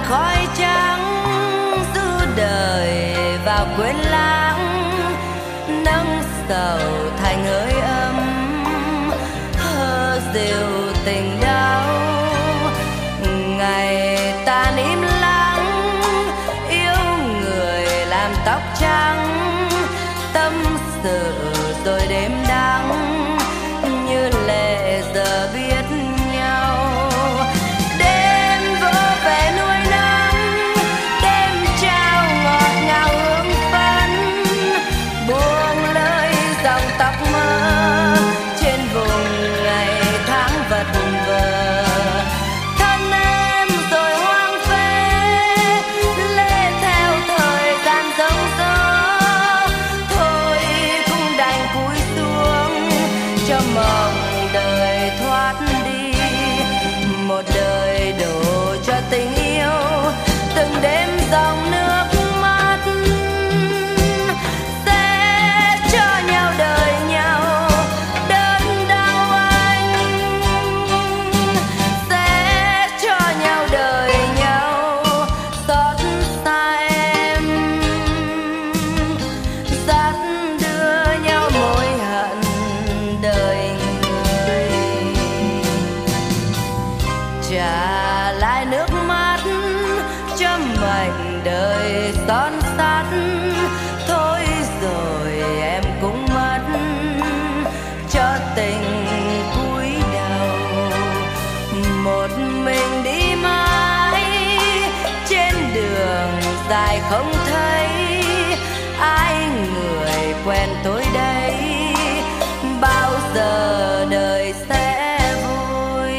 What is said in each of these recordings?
khói trắng du đời vào quên lãng, nâng sầu thành hơi ấm hơ dịu tình đau. Ngày ta im lặng yêu người làm tóc trắng, tâm sự rồi đêm đắng như lệ giờ biết nhau. Đêm vô về nuôi nắng, đêm trao ngọt ngào hương phấn, buông lơi dòng tóc mơ trên vùng ngày tháng vật vờ. Thân em rồi hoang phế lê theo thời gian giống gió, thôi cũng đành cúi xuống cho mộng đời thoát đi. Một đời đổ cho tình yêu, từng đêm dòng nước mắt sẽ cho nhau đời nhau đớn đau anh, sẽ cho nhau đời nhau xót xa em, dắt đưa nhau mối hận đời người. Trả lại nước mắt cho mảnh đời son sắt, thôi rồi em cũng mất cho tình cúi đầu. Một mình đi mãi trên đường dài không thấy ai người quen tôi đây, bao giờ đời sẽ vui.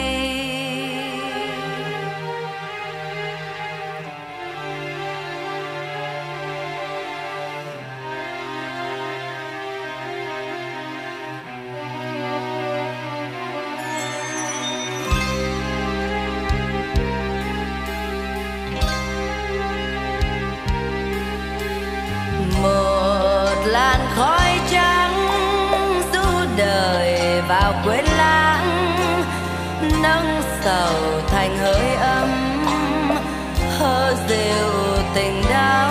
Một làn khói trắng du đời vào quên lãng, nâng sầu thành hơi ấm hơ dịu tình đau.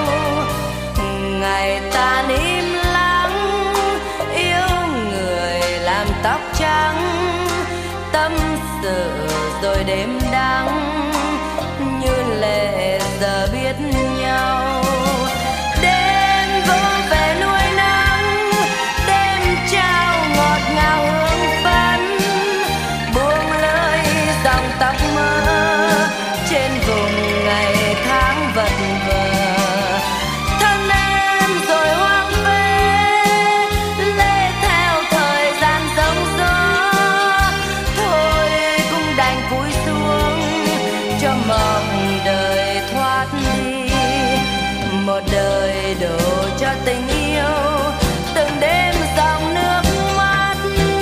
Ngày ta im lặng yêu người làm tóc trắng, tâm sự rồi đêm đắng như lệ giờ biết nhau. Đêm vô về nuôi nắng, đêm trao ngọt ngào hương phấn, buông lơi dòng tóc mơ trên vùng ngày tháng vật vờ. Thân em rồi hoang phế lê theo thời gian giống gió, thôi cũng đành cúi xuống cho mộng đời thoát đi. Một đời đổ cho tình yêu, từng đêm dòng nước mắt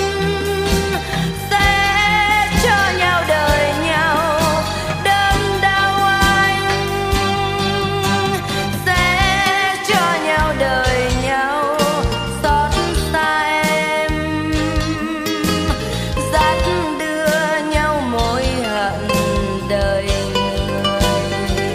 sẽ cho nhau đời nhau đớn đau anh, sẽ cho nhau đời nhau xót xa em, dắt đưa nhau mối hận đời người.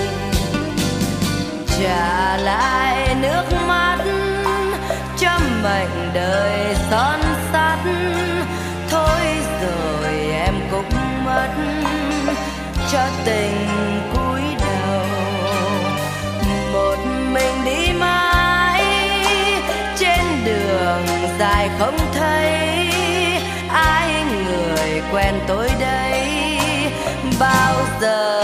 Trả lại nước mắt cho mảnh đời son sắt, thôi rồi em cũng mất cho tình cúi đầu. Một mình đi mãi trên đường dài không thấy ai người quen tôi đây, bao giờ